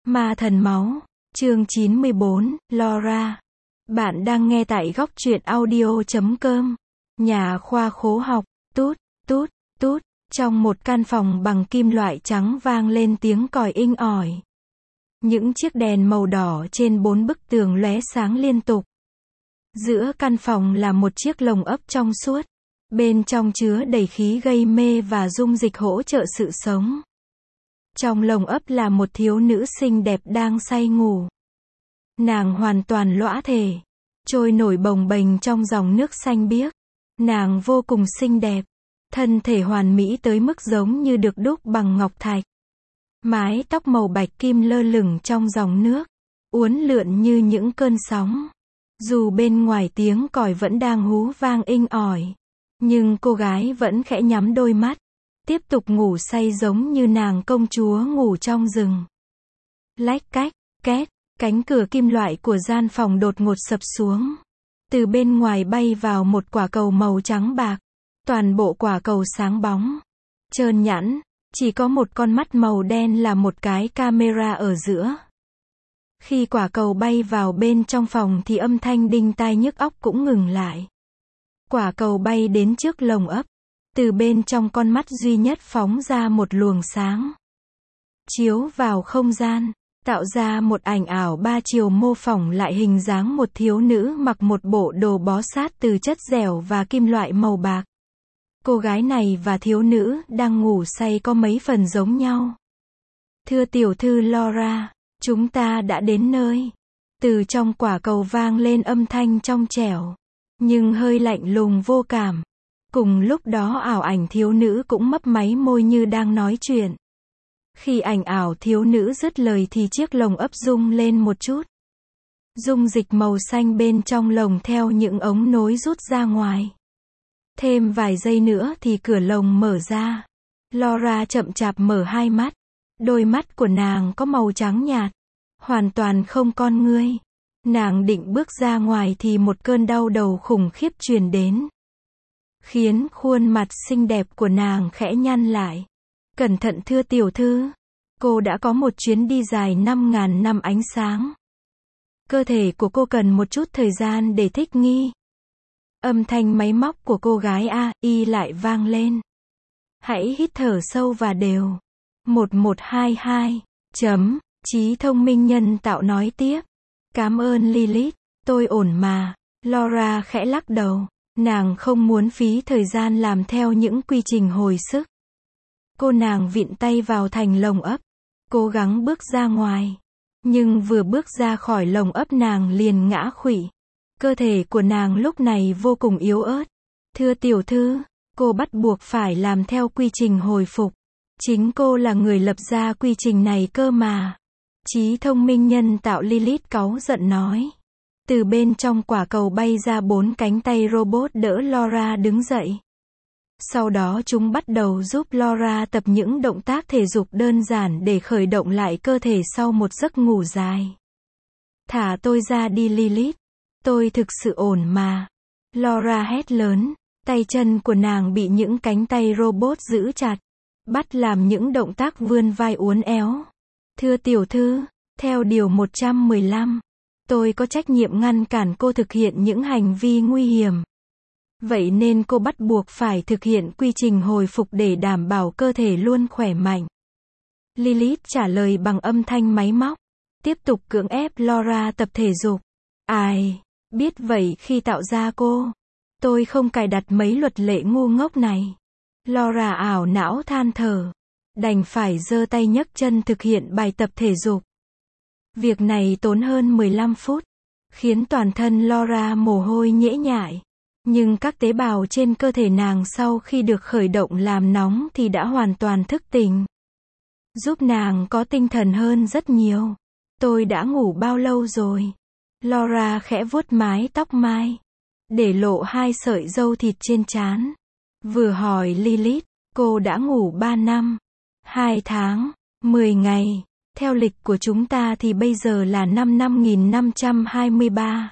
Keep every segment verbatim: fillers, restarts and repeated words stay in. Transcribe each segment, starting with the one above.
Ma thần máu, chương chín mươi bốn, Laura. Bạn đang nghe tại góc truyện audio chấm com. Nhà khoa khố học, tút, tút, tút. Trong một căn phòng bằng kim loại trắng vang lên tiếng còi inh ỏi. Những chiếc đèn màu đỏ trên bốn bức tường lóe sáng liên tục. Giữa căn phòng là một chiếc lồng ấp trong suốt. Bên trong chứa đầy khí gây mê và dung dịch hỗ trợ sự sống. Trong lồng ấp là một thiếu nữ xinh đẹp đang say ngủ. Nàng hoàn toàn lõa thể, trôi nổi bồng bềnh trong dòng nước xanh biếc. Nàng vô cùng xinh đẹp, thân thể hoàn mỹ tới mức giống như được đúc bằng ngọc thạch. Mái tóc màu bạch kim lơ lửng trong dòng nước, uốn lượn như những cơn sóng. Dù bên ngoài tiếng còi vẫn đang hú vang inh ỏi, nhưng cô gái vẫn khẽ nhắm đôi mắt, tiếp tục ngủ say giống như nàng công chúa ngủ trong rừng. Lách cách, két, cánh cửa kim loại của gian phòng đột ngột sập xuống. Từ bên ngoài bay vào một quả cầu màu trắng bạc. Toàn bộ quả cầu sáng bóng, trơn nhẵn, chỉ có một con mắt màu đen là một cái camera ở giữa. Khi quả cầu bay vào bên trong phòng thì âm thanh đinh tai nhức óc cũng ngừng lại. Quả cầu bay đến trước lồng ấp. Từ bên trong con mắt duy nhất phóng ra một luồng sáng. Chiếu vào không gian, tạo ra một ảnh ảo ba chiều mô phỏng lại hình dáng một thiếu nữ mặc một bộ đồ bó sát từ chất dẻo và kim loại màu bạc. Cô gái này và thiếu nữ đang ngủ say có mấy phần giống nhau. Thưa tiểu thư Laura, chúng ta đã đến nơi. Từ trong quả cầu vang lên âm thanh trong trẻo, nhưng hơi lạnh lùng vô cảm. Cùng lúc đó ảo ảnh thiếu nữ cũng mấp máy môi như đang nói chuyện. Khi ảnh ảo thiếu nữ dứt lời thì chiếc lồng ấp rung lên một chút. Dung dịch màu xanh bên trong lồng theo những ống nối rút ra ngoài. Thêm vài giây nữa thì cửa lồng mở ra. Laura chậm chạp mở hai mắt. Đôi mắt của nàng có màu trắng nhạt, hoàn toàn không con ngươi. Nàng định bước ra ngoài thì một cơn đau đầu khủng khiếp truyền đến, khiến khuôn mặt xinh đẹp của nàng khẽ nhăn lại. Cẩn thận thưa tiểu thư, cô đã có một chuyến đi dài năm ngàn năm ánh sáng. Cơ thể của cô cần một chút thời gian để thích nghi. Âm thanh máy móc của cô gái a i lại vang lên. Hãy hít thở sâu và đều. một một hai hai. Chấm. Trí thông minh nhân tạo nói tiếp. Cảm ơn Lilith, tôi ổn mà. Laura khẽ lắc đầu. Nàng không muốn phí thời gian làm theo những quy trình hồi sức. Cô nàng vịn tay vào thành lồng ấp, cố gắng bước ra ngoài. Nhưng vừa bước ra khỏi lồng ấp nàng liền ngã khuỵu. Cơ thể của nàng lúc này vô cùng yếu ớt. Thưa tiểu thư, cô bắt buộc phải làm theo quy trình hồi phục. Chính cô là người lập ra quy trình này cơ mà. Trí thông minh nhân tạo Lilith cáu giận nói. Từ bên trong quả cầu bay ra bốn cánh tay robot đỡ Laura đứng dậy. Sau đó chúng bắt đầu giúp Laura tập những động tác thể dục đơn giản để khởi động lại cơ thể sau một giấc ngủ dài. Thả tôi ra đi Lilith. Tôi thực sự ổn mà. Laura hét lớn. Tay chân của nàng bị những cánh tay robot giữ chặt, bắt làm những động tác vươn vai uốn éo. Thưa tiểu thư, theo điều một trăm mười lăm, tôi có trách nhiệm ngăn cản cô thực hiện những hành vi nguy hiểm. Vậy nên cô bắt buộc phải thực hiện quy trình hồi phục để đảm bảo cơ thể luôn khỏe mạnh. Lilith trả lời bằng âm thanh máy móc, tiếp tục cưỡng ép Laura tập thể dục. Ai biết vậy khi tạo ra cô, tôi không cài đặt mấy luật lệ ngu ngốc này. Laura ảo não than thở, đành phải giơ tay nhấc chân thực hiện bài tập thể dục. Việc này tốn hơn mười lăm phút, khiến toàn thân Laura mồ hôi nhễ nhại. Nhưng các tế bào trên cơ thể nàng sau khi được khởi động làm nóng thì đã hoàn toàn thức tỉnh, giúp nàng có tinh thần hơn rất nhiều. Tôi đã ngủ bao lâu rồi? Laura khẽ vuốt mái tóc mai, để lộ hai sợi râu thịt trên trán. Vừa hỏi Lilith, cô đã ngủ ba năm, hai tháng, mười ngày. Theo lịch của chúng ta thì bây giờ là năm năm nghìn năm trăm hai mươi ba.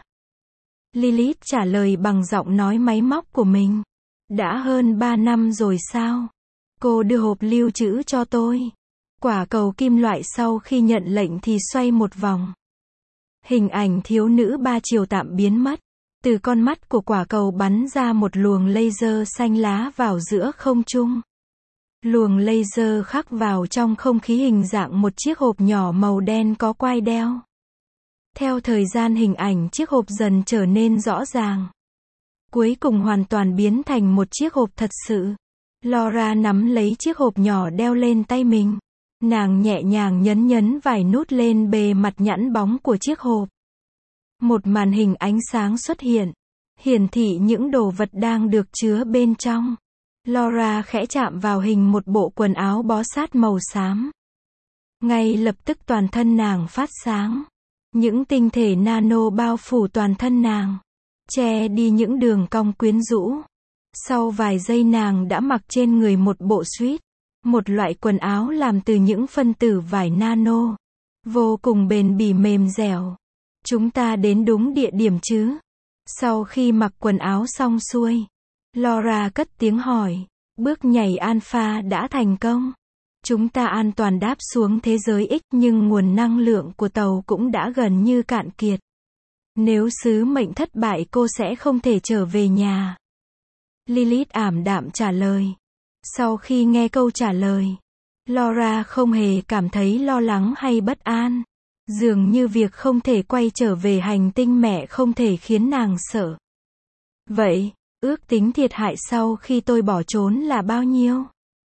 Lilith trả lời bằng giọng nói máy móc của mình. Đã hơn ba năm rồi sao? Cô đưa hộp lưu trữ cho tôi. Quả cầu kim loại sau khi nhận lệnh thì xoay một vòng. Hình ảnh thiếu nữ ba chiều tạm biến mất. Từ con mắt của quả cầu bắn ra một luồng laser xanh lá vào giữa không trung. Luồng laser khắc vào trong không khí hình dạng một chiếc hộp nhỏ màu đen có quai đeo. Theo thời gian hình ảnh chiếc hộp dần trở nên rõ ràng. Cuối cùng hoàn toàn biến thành một chiếc hộp thật sự. Laura nắm lấy chiếc hộp nhỏ đeo lên tay mình. Nàng nhẹ nhàng nhấn nhấn vài nút lên bề mặt nhẵn bóng của chiếc hộp. Một màn hình ánh sáng xuất hiện, hiển thị những đồ vật đang được chứa bên trong. Laura khẽ chạm vào hình một bộ quần áo bó sát màu xám. Ngay lập tức toàn thân nàng phát sáng. Những tinh thể nano bao phủ toàn thân nàng, che đi những đường cong quyến rũ. Sau vài giây nàng đã mặc trên người một bộ suit, một loại quần áo làm từ những phân tử vải nano, vô cùng bền bỉ mềm dẻo. Chúng ta đến đúng địa điểm chứ? Sau khi mặc quần áo xong xuôi, Laura cất tiếng hỏi, bước nhảy alpha đã thành công. Chúng ta an toàn đáp xuống thế giới X, nhưng nguồn năng lượng của tàu cũng đã gần như cạn kiệt. Nếu sứ mệnh thất bại cô sẽ không thể trở về nhà. Lilith ảm đạm trả lời. Sau khi nghe câu trả lời, Laura không hề cảm thấy lo lắng hay bất an. Dường như việc không thể quay trở về hành tinh mẹ không thể khiến nàng sợ. Vậy, ước tính thiệt hại sau khi tôi bỏ trốn là bao nhiêu?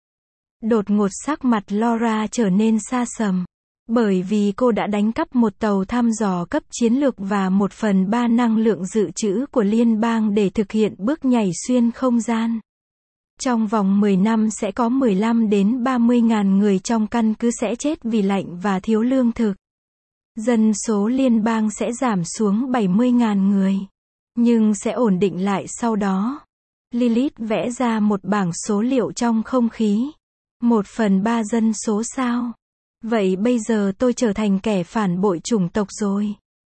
Đột ngột sắc mặt Laura trở nên xa sầm. Bởi vì cô đã đánh cắp một tàu thăm dò cấp chiến lược và một phần ba năng lượng dự trữ của liên bang để thực hiện bước nhảy xuyên không gian. Trong vòng mười năm sẽ có mười lăm đến ba mươi ngàn người trong căn cứ sẽ chết vì lạnh và thiếu lương thực. Dân số liên bang sẽ giảm xuống bảy mươi ngàn người. Nhưng sẽ ổn định lại sau đó. Lilith vẽ ra một bảng số liệu trong không khí. Một phần ba dân số sao? Vậy bây giờ tôi trở thành kẻ phản bội chủng tộc rồi.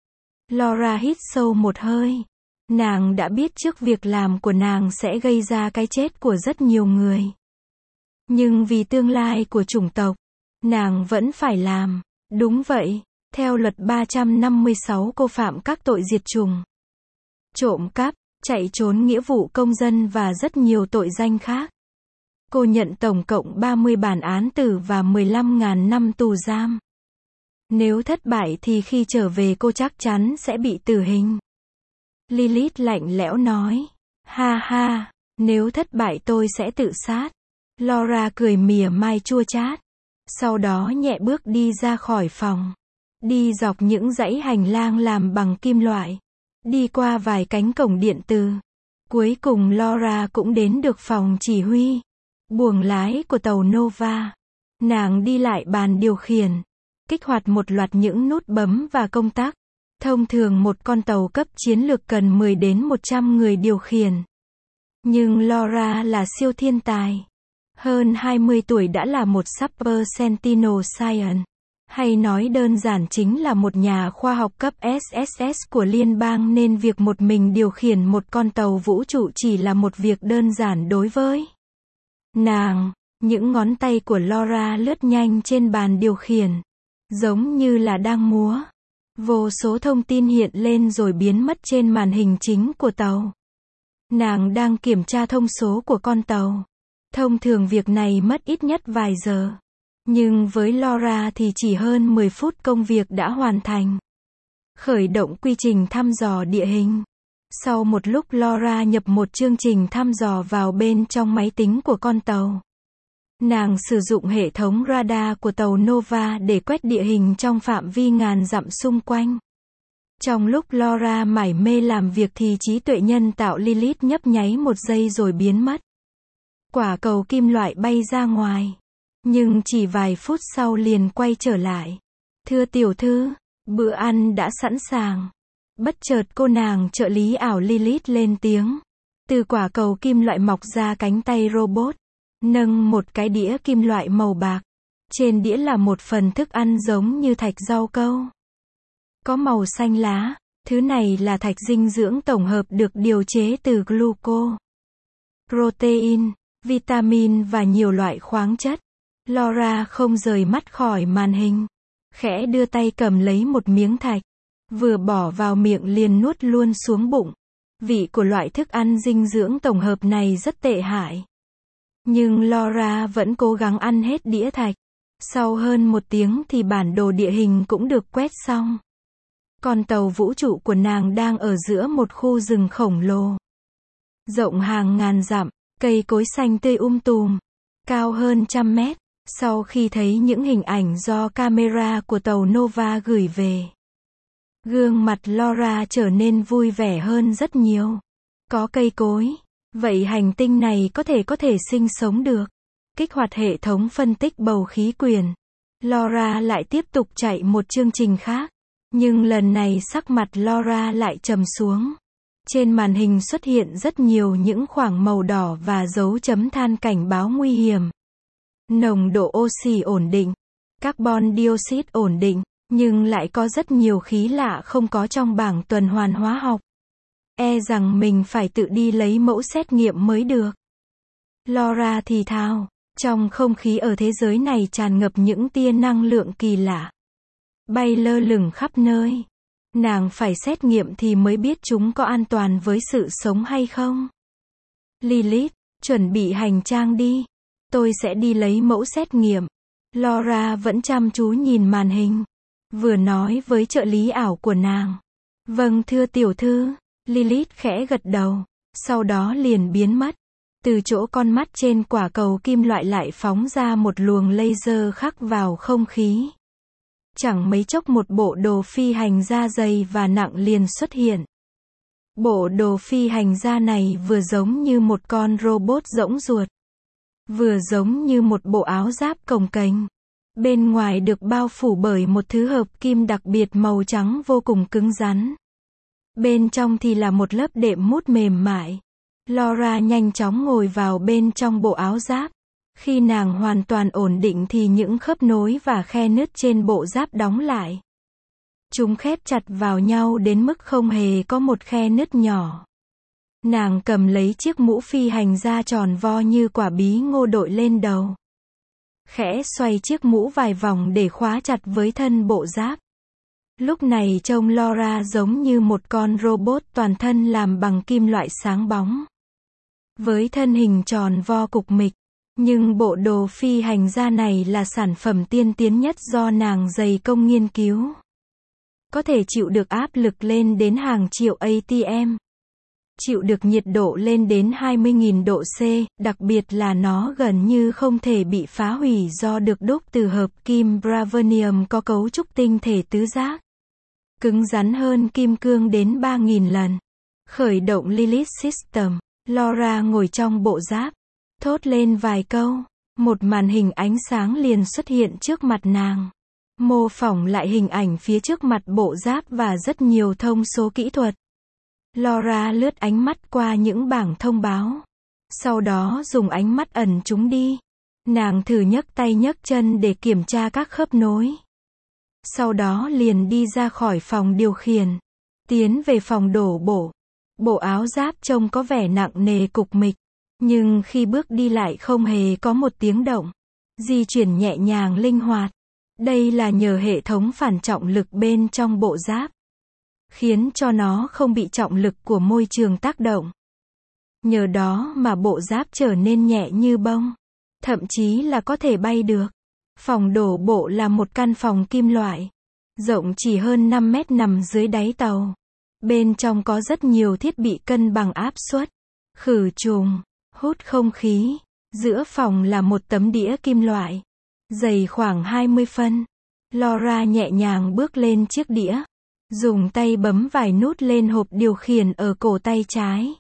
Laura hít sâu một hơi. Nàng đã biết trước việc làm của nàng sẽ gây ra cái chết của rất nhiều người. Nhưng vì tương lai của chủng tộc, nàng vẫn phải làm. Đúng vậy, theo luật ba trăm năm mươi sáu cô phạm các tội diệt chủng, trộm cắp, chạy trốn nghĩa vụ công dân và rất nhiều tội danh khác. Cô nhận tổng cộng ba mươi bản án tử và mười lăm nghìn năm tù giam. Nếu thất bại thì khi trở về cô chắc chắn sẽ bị tử hình. Lilith lạnh lẽo nói. Ha ha, nếu thất bại tôi sẽ tự sát. Laura cười mỉa mai chua chát. Sau đó nhẹ bước đi ra khỏi phòng. Đi dọc những dãy hành lang làm bằng kim loại. Đi qua vài cánh cổng điện từ. Cuối cùng Laura cũng đến được phòng chỉ huy. Buồng lái của tàu Nova. Nàng đi lại bàn điều khiển. Kích hoạt một loạt những nút bấm và công tắc. Thông thường một con tàu cấp chiến lược cần mười đến một trăm người điều khiển. Nhưng Laura là siêu thiên tài. Hơn hai mươi tuổi đã là một Super Sentinel Science. Hay nói đơn giản chính là một nhà khoa học cấp ét ét ét của liên bang nên việc một mình điều khiển một con tàu vũ trụ chỉ là một việc đơn giản đối với nàng. Những ngón tay của Laura lướt nhanh trên bàn điều khiển. Giống như là đang múa. Vô số thông tin hiện lên rồi biến mất trên màn hình chính của tàu. Nàng đang kiểm tra thông số của con tàu. Thông thường việc này mất ít nhất vài giờ. Nhưng với Laura thì chỉ hơn mười phút công việc đã hoàn thành. Khởi động quy trình thăm dò địa hình. Sau một lúc Laura nhập một chương trình thăm dò vào bên trong máy tính của con tàu. Nàng sử dụng hệ thống radar của tàu Nova để quét địa hình trong phạm vi ngàn dặm xung quanh. Trong lúc Laura mải mê làm việc thì trí tuệ nhân tạo Lilith nhấp nháy một giây rồi biến mất. Quả cầu kim loại bay ra ngoài. Nhưng chỉ vài phút sau liền quay trở lại. Thưa tiểu thư, bữa ăn đã sẵn sàng. Bất chợt cô nàng trợ lý ảo Lilith lên tiếng. Từ quả cầu kim loại mọc ra cánh tay robot. Nâng một cái đĩa kim loại màu bạc. Trên đĩa là một phần thức ăn giống như thạch rau câu. Có màu xanh lá. Thứ này là thạch dinh dưỡng tổng hợp được điều chế từ gluco, protein, vitamin và nhiều loại khoáng chất. Laura không rời mắt khỏi màn hình. Khẽ đưa tay cầm lấy một miếng thạch. Vừa bỏ vào miệng liền nuốt luôn xuống bụng. Vị của loại thức ăn dinh dưỡng tổng hợp này rất tệ hại. Nhưng Laura vẫn cố gắng ăn hết đĩa thạch. Sau hơn một tiếng thì bản đồ địa hình cũng được quét xong. Con tàu vũ trụ của nàng đang ở giữa một khu rừng khổng lồ. Rộng hàng ngàn dặm, cây cối xanh tươi um tùm, cao hơn trăm mét. Sau khi thấy những hình ảnh do camera của tàu Nova gửi về, gương mặt Laura trở nên vui vẻ hơn rất nhiều. Có cây cối, vậy hành tinh này có thể có thể sinh sống được. Kích hoạt hệ thống phân tích bầu khí quyển. Laura lại tiếp tục chạy một chương trình khác. Nhưng lần này sắc mặt Laura lại trầm xuống. Trên màn hình xuất hiện rất nhiều những khoảng màu đỏ và dấu chấm than cảnh báo nguy hiểm. Nồng độ oxy ổn định, carbon dioxide ổn định, nhưng lại có rất nhiều khí lạ không có trong bảng tuần hoàn hóa học. E rằng mình phải tự đi lấy mẫu xét nghiệm mới được. Laura thì thào, trong không khí ở thế giới này tràn ngập những tia năng lượng kỳ lạ. Bay lơ lửng khắp nơi. Nàng phải xét nghiệm thì mới biết chúng có an toàn với sự sống hay không. Lilith, chuẩn bị hành trang đi. Tôi sẽ đi lấy mẫu xét nghiệm. Laura vẫn chăm chú nhìn màn hình. Vừa nói với trợ lý ảo của nàng. Vâng thưa tiểu thư. Lilith khẽ gật đầu. Sau đó liền biến mất. Từ chỗ con mắt trên quả cầu kim loại lại phóng ra một luồng laser khắc vào không khí. Chẳng mấy chốc một bộ đồ phi hành gia dày và nặng liền xuất hiện. Bộ đồ phi hành gia này vừa giống như một con robot rỗng ruột, vừa giống như một bộ áo giáp cồng kềnh. Bên ngoài được bao phủ bởi một thứ hợp kim đặc biệt màu trắng vô cùng cứng rắn. Bên trong thì là một lớp đệm mút mềm mại. Laura nhanh chóng ngồi vào bên trong bộ áo giáp. Khi nàng hoàn toàn ổn định thì những khớp nối và khe nứt trên bộ giáp đóng lại. Chúng khép chặt vào nhau đến mức không hề có một khe nứt nhỏ. Nàng cầm lấy chiếc mũ phi hành gia tròn vo như quả bí ngô đội lên đầu. Khẽ xoay chiếc mũ vài vòng để khóa chặt với thân bộ giáp. Lúc này trông Laura giống như một con robot toàn thân làm bằng kim loại sáng bóng. Với thân hình tròn vo cục mịch. Nhưng bộ đồ phi hành gia này là sản phẩm tiên tiến nhất do nàng dày công nghiên cứu. Có thể chịu được áp lực lên đến hàng triệu a tê em. Chịu được nhiệt độ lên đến hai mươi nghìn độ C, đặc biệt là nó gần như không thể bị phá hủy do được đúc từ hợp kim Bravonium có cấu trúc tinh thể tứ giác. Cứng rắn hơn kim cương đến ba nghìn lần. Khởi động Lilith System. Laura ngồi trong bộ giáp. Thốt lên vài câu. Một màn hình ánh sáng liền xuất hiện trước mặt nàng. Mô phỏng lại hình ảnh phía trước mặt bộ giáp và rất nhiều thông số kỹ thuật. Laura lướt ánh mắt qua những bảng thông báo. Sau đó dùng ánh mắt ẩn chúng đi. Nàng thử nhấc tay nhấc chân để kiểm tra các khớp nối. Sau đó liền đi ra khỏi phòng điều khiển. Tiến về phòng đổ bộ. Bộ áo giáp trông có vẻ nặng nề cục mịch. Nhưng khi bước đi lại không hề có một tiếng động. Di chuyển nhẹ nhàng linh hoạt. Đây là nhờ hệ thống phản trọng lực bên trong bộ giáp. Khiến cho nó không bị trọng lực của môi trường tác động. Nhờ đó mà bộ giáp trở nên nhẹ như bông. Thậm chí là có thể bay được. Phòng đổ bộ là một căn phòng kim loại. Rộng chỉ hơn năm mét nằm dưới đáy tàu. Bên trong có rất nhiều thiết bị cân bằng áp suất, khử trùng, hút không khí. Giữa phòng là một tấm đĩa kim loại. Dày khoảng hai mươi phân. Laura nhẹ nhàng bước lên chiếc đĩa. Dùng tay bấm vài nút lên hộp điều khiển ở cổ tay trái.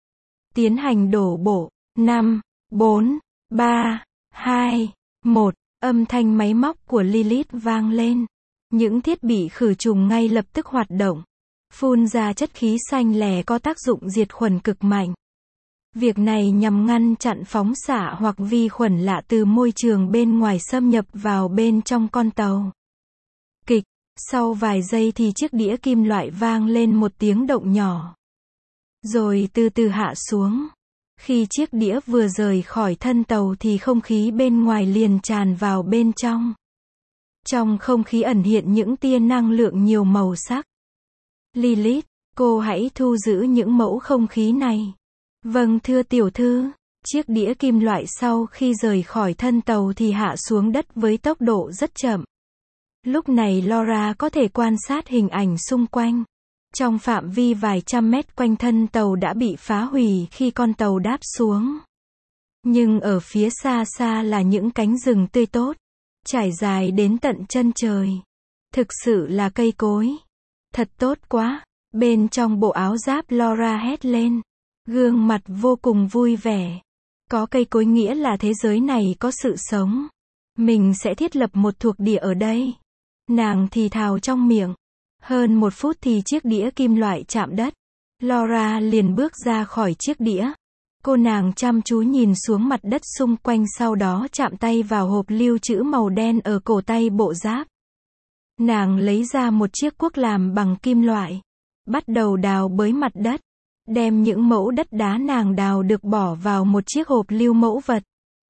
Tiến hành đổ bộ. năm, bốn, ba, hai, một. Âm thanh máy móc của Lilith vang lên. Những thiết bị khử trùng ngay lập tức hoạt động. Phun ra chất khí xanh lè có tác dụng diệt khuẩn cực mạnh. Việc này nhằm ngăn chặn phóng xạ hoặc vi khuẩn lạ từ môi trường bên ngoài xâm nhập vào bên trong con tàu. Kịch. Sau vài giây thì chiếc đĩa kim loại vang lên một tiếng động nhỏ. Rồi từ từ hạ xuống. Khi chiếc đĩa vừa rời khỏi thân tàu thì không khí bên ngoài liền tràn vào bên trong. Trong không khí ẩn hiện những tia năng lượng nhiều màu sắc. Lilith, cô hãy thu giữ những mẫu không khí này. Vâng thưa tiểu thư. Chiếc đĩa kim loại sau khi rời khỏi thân tàu thì hạ xuống đất với tốc độ rất chậm. Lúc này Laura có thể quan sát hình ảnh xung quanh. Trong phạm vi vài trăm mét quanh thân tàu đã bị phá hủy khi con tàu đáp xuống. Nhưng ở phía xa xa là những cánh rừng tươi tốt, trải dài đến tận chân trời. Thực sự là cây cối. Thật tốt quá. Bên trong bộ áo giáp Laura hét lên. Gương mặt vô cùng vui vẻ. Có cây cối nghĩa là thế giới này có sự sống. Mình sẽ thiết lập một thuộc địa ở đây. Nàng thì thào trong miệng. Hơn một phút thì chiếc đĩa kim loại chạm đất. Laura liền bước ra khỏi chiếc đĩa. Cô nàng chăm chú nhìn xuống mặt đất xung quanh, sau đó chạm tay vào hộp lưu trữ màu đen ở cổ tay bộ giáp. Nàng lấy ra một chiếc cuốc làm bằng kim loại. Bắt đầu đào bới mặt đất. Đem những mẫu đất đá nàng đào được bỏ vào một chiếc hộp lưu mẫu vật.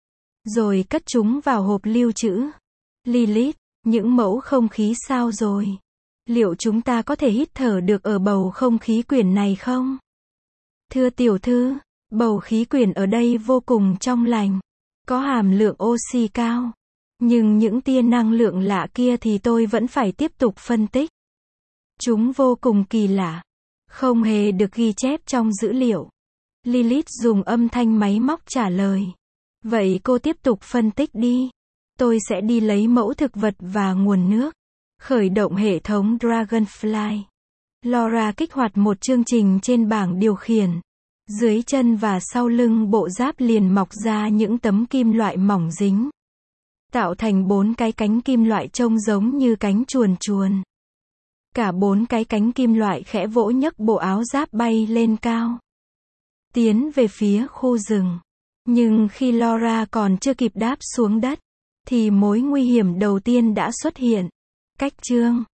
Rồi cất chúng vào hộp lưu trữ. Lilith, những mẫu không khí sao rồi? Liệu chúng ta có thể hít thở được ở bầu không khí quyển này không? Thưa tiểu thư, bầu khí quyển ở đây vô cùng trong lành. Có hàm lượng oxy cao. Nhưng những tia năng lượng lạ kia thì tôi vẫn phải tiếp tục phân tích. Chúng vô cùng kỳ lạ. Không hề được ghi chép trong dữ liệu. Lilith dùng âm thanh máy móc trả lời. Vậy cô tiếp tục phân tích đi. Tôi sẽ đi lấy mẫu thực vật và nguồn nước. Khởi động hệ thống Dragonfly. Laura kích hoạt một chương trình trên bảng điều khiển. Dưới chân và sau lưng bộ giáp liền mọc ra những tấm kim loại mỏng dính. Tạo thành bốn cái cánh kim loại trông giống như cánh chuồn chuồn. Cả bốn cái cánh kim loại khẽ vỗ nhấc bộ áo giáp bay lên cao. Tiến về phía khu rừng. Nhưng khi Laura còn chưa kịp đáp xuống đất, thì mối nguy hiểm đầu tiên đã xuất hiện. Cách chương